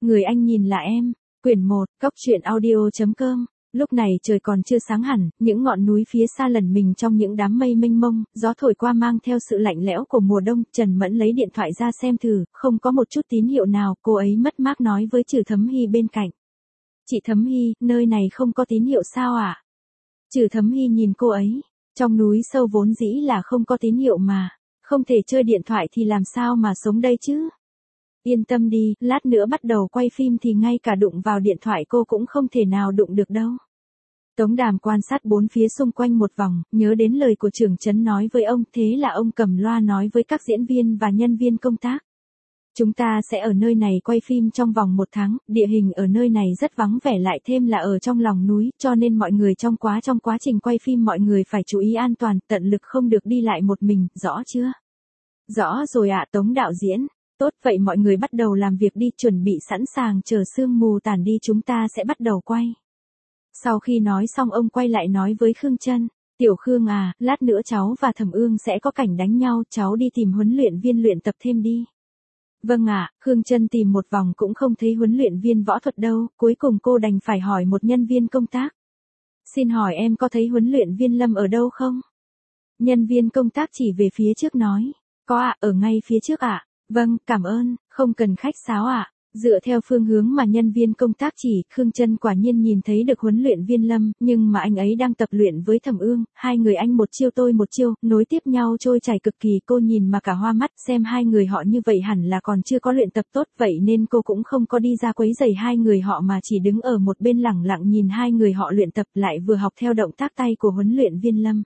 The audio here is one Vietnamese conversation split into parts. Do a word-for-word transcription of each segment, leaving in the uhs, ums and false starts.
Người anh nhìn là em. Quyển một, cóc truyện audio chấm com. Lúc này trời còn chưa sáng hẳn, những ngọn núi phía xa lẩn mình trong những đám mây mênh mông, gió thổi qua mang theo sự lạnh lẽo của mùa đông. Trần Mẫn lấy điện thoại ra xem thử, không có một chút tín hiệu nào, cô ấy mất mát nói với Trừ Thấm Hy bên cạnh. Chị Thấm Hy, nơi này không có tín hiệu sao ạ? À? Trừ Thấm Hy nhìn cô ấy, trong núi sâu vốn dĩ là không có tín hiệu mà, không thể chơi điện thoại thì làm sao mà sống đây chứ? Yên tâm đi, lát nữa bắt đầu quay phim thì ngay cả đụng vào điện thoại cô cũng không thể nào đụng được đâu. Tống Đàm quan sát bốn phía xung quanh một vòng, nhớ đến lời của trưởng trấn nói với ông, thế là ông cầm loa nói với các diễn viên và nhân viên công tác. Chúng ta sẽ ở nơi này quay phim trong vòng một tháng, địa hình ở nơi này rất vắng vẻ lại thêm là ở trong lòng núi, cho nên mọi người trong quá trong quá trình quay phim mọi người phải chú ý an toàn, tận lực không được đi lại một mình, rõ chưa? Rõ rồi ạ Tống đạo diễn. Tốt vậy mọi người bắt đầu làm việc đi, chuẩn bị sẵn sàng chờ sương mù tản đi chúng ta sẽ bắt đầu quay. Sau khi nói xong ông quay lại nói với Khương Trân, Tiểu Khương à, lát nữa cháu và Thẩm Ương sẽ có cảnh đánh nhau, cháu đi tìm huấn luyện viên luyện tập thêm đi. Vâng ạ, à, Khương Trân tìm một vòng cũng không thấy huấn luyện viên võ thuật đâu, cuối cùng cô đành phải hỏi một nhân viên công tác. Xin hỏi em có thấy huấn luyện viên Lâm ở đâu không? Nhân viên công tác chỉ về phía trước nói, có ạ, à, ở ngay phía trước ạ. À. Vâng, cảm ơn, không cần khách sáo ạ. À. Dựa theo phương hướng mà nhân viên công tác chỉ, Khương Trân quả nhiên nhìn thấy được huấn luyện viên Lâm, nhưng mà anh ấy đang tập luyện với Thẩm Ương, hai người anh một chiêu tôi một chiêu, nối tiếp nhau trôi chảy cực kỳ, cô nhìn mà cả hoa mắt, xem hai người họ như vậy hẳn là còn chưa có luyện tập tốt, vậy nên cô cũng không có đi ra quấy rầy hai người họ mà chỉ đứng ở một bên lẳng lặng nhìn hai người họ luyện tập, lại vừa học theo động tác tay của huấn luyện viên Lâm.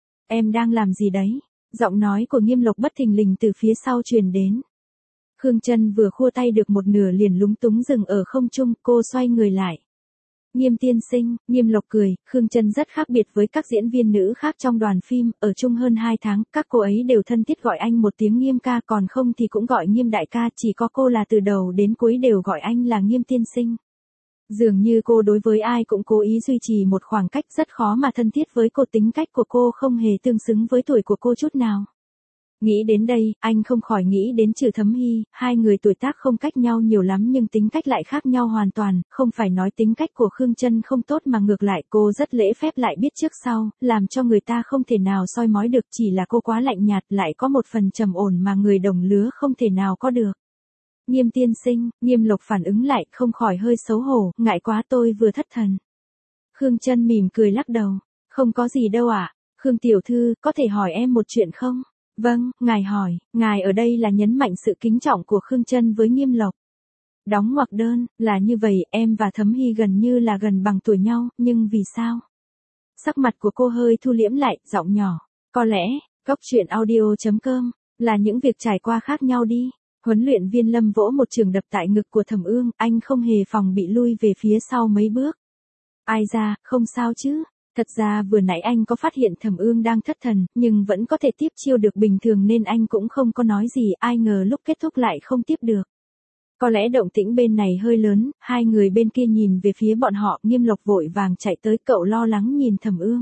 Em đang làm gì đấy? Giọng nói của Nghiêm Lộc bất thình lình từ phía sau truyền đến. Khương Trân vừa khua tay được một nửa liền lúng túng dừng ở không trung, cô xoay người lại. Nghiêm tiên sinh, Nghiêm Lộc cười, Khương Trân rất khác biệt với các diễn viên nữ khác trong đoàn phim, ở chung hơn hai tháng, các cô ấy đều thân thiết gọi anh một tiếng Nghiêm ca, còn không thì cũng gọi Nghiêm đại ca, chỉ có cô là từ đầu đến cuối đều gọi anh là Nghiêm tiên sinh. Dường như cô đối với ai cũng cố ý duy trì một khoảng cách, rất khó mà thân thiết với cô, tính cách của cô không hề tương xứng với tuổi của cô chút nào. Nghĩ đến đây, anh không khỏi nghĩ đến Trừ Thấm Hy, hai người tuổi tác không cách nhau nhiều lắm nhưng tính cách lại khác nhau hoàn toàn, không phải nói tính cách của Khương Trân không tốt mà ngược lại cô rất lễ phép lại biết trước sau, làm cho người ta không thể nào soi mói được, chỉ là cô quá lạnh nhạt lại có một phần trầm ổn mà người đồng lứa không thể nào có được. Nghiêm tiên sinh, Nghiêm Lộc phản ứng lại, không khỏi hơi xấu hổ, ngại quá tôi vừa thất thần. Khương Trân mỉm cười lắc đầu, không có gì đâu ạ, à? Khương tiểu thư, có thể hỏi em một chuyện không? Vâng, ngài hỏi, ngài ở đây là nhấn mạnh sự kính trọng của Khương Trân với Nghiêm Lộc. Đóng ngoặc đơn, là như vậy, em và Thấm Hy gần như là gần bằng tuổi nhau, nhưng vì sao? Sắc mặt của cô hơi thu liễm lại, giọng nhỏ, có lẽ, cóc truyện audio chấm com, là những việc trải qua khác nhau đi. Huấn luyện viên Lâm vỗ một trường đập tại ngực của Thẩm Ương, anh không hề phòng bị lui về phía sau mấy bước. Ai ra, không sao chứ? Thật ra vừa nãy anh có phát hiện Thẩm Ương đang thất thần, nhưng vẫn có thể tiếp chiêu được bình thường nên anh cũng không có nói gì, ai ngờ lúc kết thúc lại không tiếp được. Có lẽ động tĩnh bên này hơi lớn, hai người bên kia nhìn về phía bọn họ, Nghiêm Lộc vội vàng chạy tới, cậu lo lắng nhìn Thẩm Ương.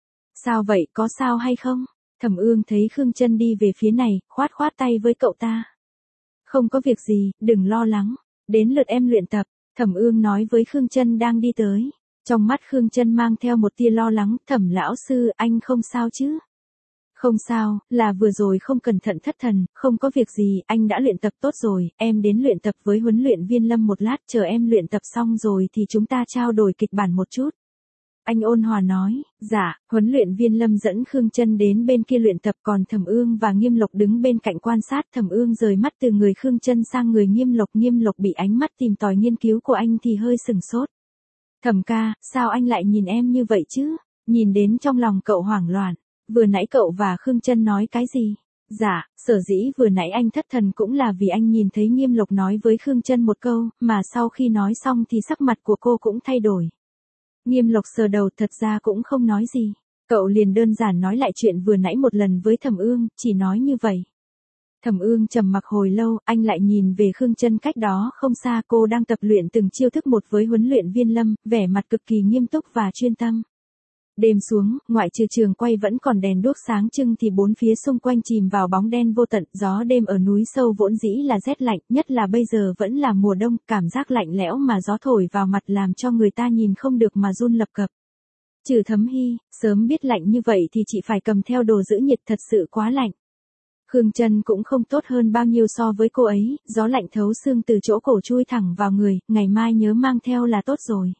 Sao vậy, có sao hay không? Thẩm Ương thấy Khương Trân đi về phía này, khoát khoát tay với cậu ta. Không có việc gì, đừng lo lắng, đến lượt em luyện tập, Thẩm Ương nói với Khương Trân đang đi tới. Trong mắt Khương Trân mang theo một tia lo lắng, Thẩm lão sư, anh không sao chứ? Không sao, là vừa rồi không cẩn thận thất thần, không có việc gì, anh đã luyện tập tốt rồi, em đến luyện tập với huấn luyện viên Lâm một lát, chờ em luyện tập xong rồi thì chúng ta trao đổi kịch bản một chút. Anh ôn hòa nói, dạ, huấn luyện viên Lâm dẫn Khương Trân đến bên kia luyện tập, còn Thẩm Ương và Nghiêm Lộc đứng bên cạnh quan sát. Thẩm Ương rời mắt từ người Khương Trân sang người Nghiêm Lộc, Nghiêm Lộc bị ánh mắt tìm tòi nghiên cứu của anh thì hơi sừng sốt. Thẩm ca, sao anh lại nhìn em như vậy chứ? Nhìn đến trong lòng cậu hoảng loạn, vừa nãy cậu và Khương Trân nói cái gì? Dạ, sở dĩ vừa nãy anh thất thần cũng là vì anh nhìn thấy Nghiêm Lộc nói với Khương Trân một câu, mà sau khi nói xong thì sắc mặt của cô cũng thay đổi. Nghiêm Lộc sờ đầu, thật ra cũng không nói gì. Cậu liền đơn giản nói lại chuyện vừa nãy một lần với Thẩm Ương, chỉ nói như vậy. Thẩm Ương trầm mặc hồi lâu, anh lại nhìn về Khương Trân cách đó không xa, cô đang tập luyện từng chiêu thức một với huấn luyện viên Lâm, vẻ mặt cực kỳ nghiêm túc và chuyên tâm. Đêm xuống, ngoại trừ trường quay vẫn còn đèn đuốc sáng trưng thì bốn phía xung quanh chìm vào bóng đen vô tận, gió đêm ở núi sâu vốn dĩ là rét lạnh, nhất là bây giờ vẫn là mùa đông, cảm giác lạnh lẽo mà gió thổi vào mặt làm cho người ta nhìn không được mà run lập cập. Trừ Thấm Hy, sớm biết lạnh như vậy thì chị phải cầm theo đồ giữ nhiệt, thật sự quá lạnh. Khương Trân cũng không tốt hơn bao nhiêu so với cô ấy, gió lạnh thấu xương từ chỗ cổ chui thẳng vào người, ngày mai nhớ mang theo là tốt rồi.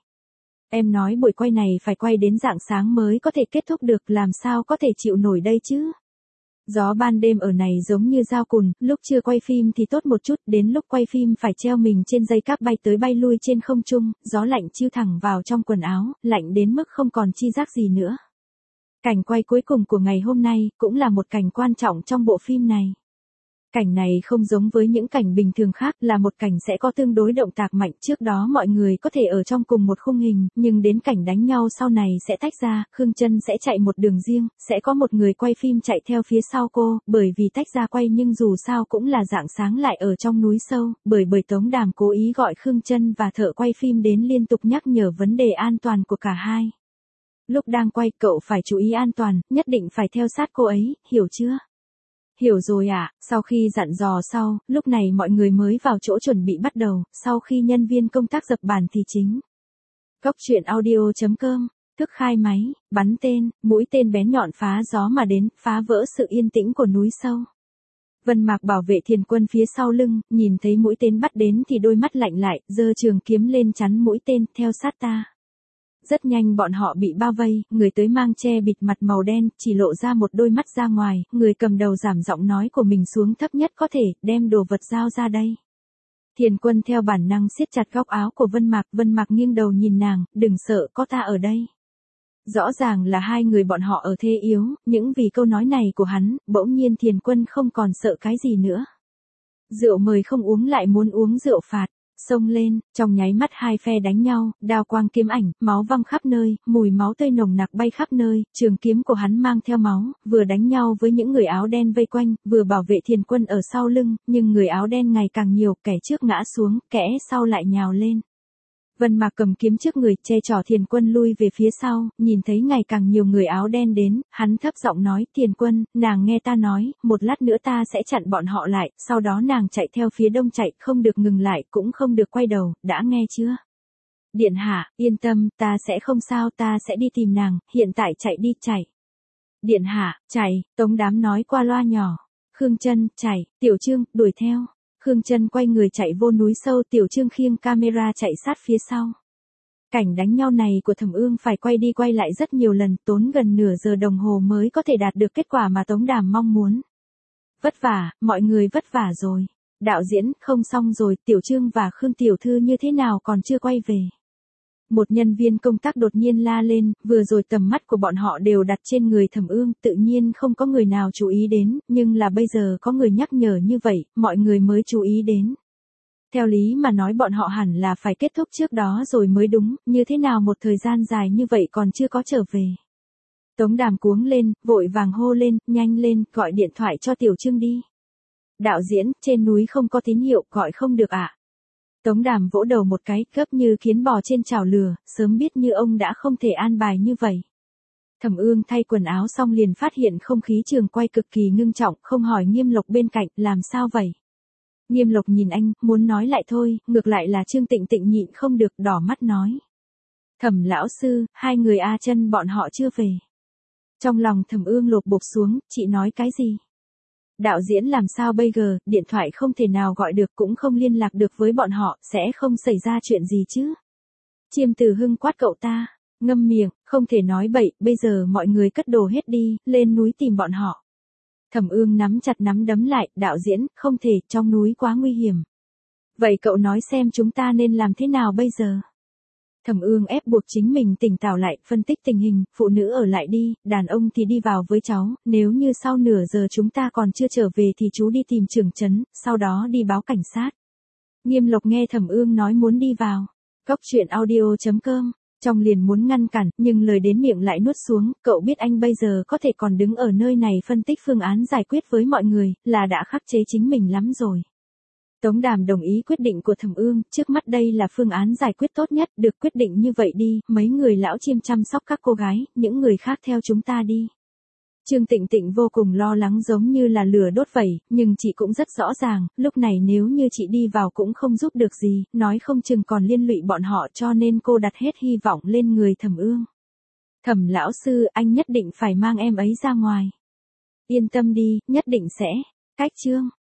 Em nói buổi quay này phải quay đến rạng sáng mới có thể kết thúc được, làm sao có thể chịu nổi đây chứ. Gió ban đêm ở này giống như dao cùn, lúc chưa quay phim thì tốt một chút, đến lúc quay phim phải treo mình trên dây cáp bay tới bay lui trên không trung, gió lạnh chiêu thẳng vào trong quần áo, lạnh đến mức không còn chi giác gì nữa. Cảnh quay cuối cùng của ngày hôm nay cũng là một cảnh quan trọng trong bộ phim này. Cảnh này không giống với những cảnh bình thường khác, là một cảnh sẽ có tương đối động tác mạnh, trước đó mọi người có thể ở trong cùng một khung hình, nhưng đến cảnh đánh nhau sau này sẽ tách ra, Khương Trân sẽ chạy một đường riêng, sẽ có một người quay phim chạy theo phía sau cô, bởi vì tách ra quay nhưng dù sao cũng là rạng sáng lại ở trong núi sâu, bởi bởi Tống Đàm cố ý gọi Khương Trân và thợ quay phim đến liên tục nhắc nhở vấn đề an toàn của cả hai. Lúc đang quay cậu phải chú ý an toàn, nhất định phải theo sát cô ấy, hiểu chưa? Hiểu rồi ạ, à, sau khi dặn dò sau, lúc này mọi người mới vào chỗ chuẩn bị bắt đầu, sau khi nhân viên công tác dập bàn thì chính. Góc truyện audio chấm com, thức khai máy, bắn tên, mũi tên bén nhọn phá gió mà đến, phá vỡ sự yên tĩnh của núi sâu. Vân Mạc bảo vệ Thiền Quân phía sau lưng, nhìn thấy mũi tên bắt đến thì đôi mắt lạnh lại, giơ trường kiếm lên chắn mũi tên, theo sát ta. Rất nhanh bọn họ bị bao vây, người tới mang che bịt mặt màu đen, chỉ lộ ra một đôi mắt ra ngoài, người cầm đầu giảm giọng nói của mình xuống thấp nhất có thể, đem đồ vật giao ra đây. Thiền Quân theo bản năng siết chặt góc áo của Vân Mạc, Vân Mạc nghiêng đầu nhìn nàng, đừng sợ, có ta ở đây. Rõ ràng là hai người bọn họ ở thế yếu, nhưng vì câu nói này của hắn, bỗng nhiên Thiền Quân không còn sợ cái gì nữa. Rượu mời không uống lại muốn uống rượu phạt. Xông lên, trong nháy mắt hai phe đánh nhau, đao quang kiếm ảnh, máu văng khắp nơi, mùi máu tươi nồng nặc bay khắp nơi, trường kiếm của hắn mang theo máu, vừa đánh nhau với những người áo đen vây quanh, vừa bảo vệ Thiền Quân ở sau lưng, nhưng người áo đen ngày càng nhiều, kẻ trước ngã xuống, kẻ sau lại nhào lên. Vân Mạc cầm kiếm trước người, che chở Thiền Quân lui về phía sau, nhìn thấy ngày càng nhiều người áo đen đến, hắn thấp giọng nói, Thiền Quân, nàng nghe ta nói, một lát nữa ta sẽ chặn bọn họ lại, sau đó nàng chạy theo phía đông chạy, không được ngừng lại, cũng không được quay đầu, đã nghe chưa? Điện hạ, yên tâm, ta sẽ không sao, ta sẽ đi tìm nàng, hiện tại chạy đi, chạy. Điện hạ, chạy, Tống Đám nói qua loa nhỏ. Khương Trân, chạy, Tiểu Trương, đuổi theo. Khương Trân quay người chạy vô núi sâu, Tiểu Trương khiêng camera chạy sát phía sau. Cảnh đánh nhau này của Thẩm Ương phải quay đi quay lại rất nhiều lần, tốn gần nửa giờ đồng hồ mới có thể đạt được kết quả mà Tống Đàm mong muốn. Vất vả, mọi người vất vả rồi. Đạo diễn, không xong rồi, Tiểu Trương và Khương Tiểu Thư như thế nào còn chưa quay về. Một nhân viên công tác đột nhiên la lên, vừa rồi tầm mắt của bọn họ đều đặt trên người Thẩm Ương, tự nhiên không có người nào chú ý đến, nhưng là bây giờ có người nhắc nhở như vậy, mọi người mới chú ý đến. Theo lý mà nói bọn họ hẳn là phải kết thúc trước đó rồi mới đúng, như thế nào một thời gian dài như vậy còn chưa có trở về. Tống Đàm cuống lên, vội vàng hô lên, nhanh lên, gọi điện thoại cho Tiểu Trương đi. Đạo diễn, trên núi không có tín hiệu, gọi không được ạ. À? Tống Đàm vỗ đầu một cái, gấp như kiến bò trên chảo lửa, sớm biết như ông đã không thể an bài như vậy. Thẩm Ương thay quần áo xong liền phát hiện không khí trường quay cực kỳ ngưng trọng, không hỏi Nghiêm Lộc bên cạnh, làm sao vậy? Nghiêm Lộc nhìn anh, muốn nói lại thôi, ngược lại là Trương Tịnh Tịnh nhịn không được, đỏ mắt nói. Thẩm lão sư, hai người A Chân bọn họ chưa về. Trong lòng Thẩm Ương lột bột xuống, chị nói cái gì? Đạo diễn làm sao bây giờ, điện thoại không thể nào gọi được cũng không liên lạc được với bọn họ, sẽ không xảy ra chuyện gì chứ? Chiêm Từ Hưng quát cậu ta, ngâm miệng, không thể nói bậy, bây giờ mọi người cất đồ hết đi, lên núi tìm bọn họ. Thẩm Ương nắm chặt nắm đấm lại, đạo diễn, không thể, trong núi quá nguy hiểm. Vậy cậu nói xem chúng ta nên làm thế nào bây giờ? Thẩm Ương ép buộc chính mình tỉnh táo lại, phân tích tình hình, phụ nữ ở lại đi, đàn ông thì đi vào với cháu, nếu như sau nửa giờ chúng ta còn chưa trở về thì chú đi tìm trưởng trấn, sau đó đi báo cảnh sát. Nghiêm Lộc nghe Thẩm Ương nói muốn đi vào. Góc truyện audio chấm com, trong liền muốn ngăn cản, nhưng lời đến miệng lại nuốt xuống, cậu biết anh bây giờ có thể còn đứng ở nơi này phân tích phương án giải quyết với mọi người, là đã khắc chế chính mình lắm rồi. Tống Đàm đồng ý quyết định của Thẩm Ương, trước mắt đây là phương án giải quyết tốt nhất, được quyết định như vậy đi, mấy người lão chiêm chăm sóc các cô gái, những người khác theo chúng ta đi. Trương Tịnh Tịnh vô cùng lo lắng giống như là lửa đốt vậy, nhưng chị cũng rất rõ ràng, lúc này nếu như chị đi vào cũng không giúp được gì, nói không chừng còn liên lụy bọn họ, cho nên cô đặt hết hy vọng lên người Thẩm Ương. Thẩm lão sư, anh nhất định phải mang em ấy ra ngoài. Yên tâm đi, nhất định sẽ. Cách chương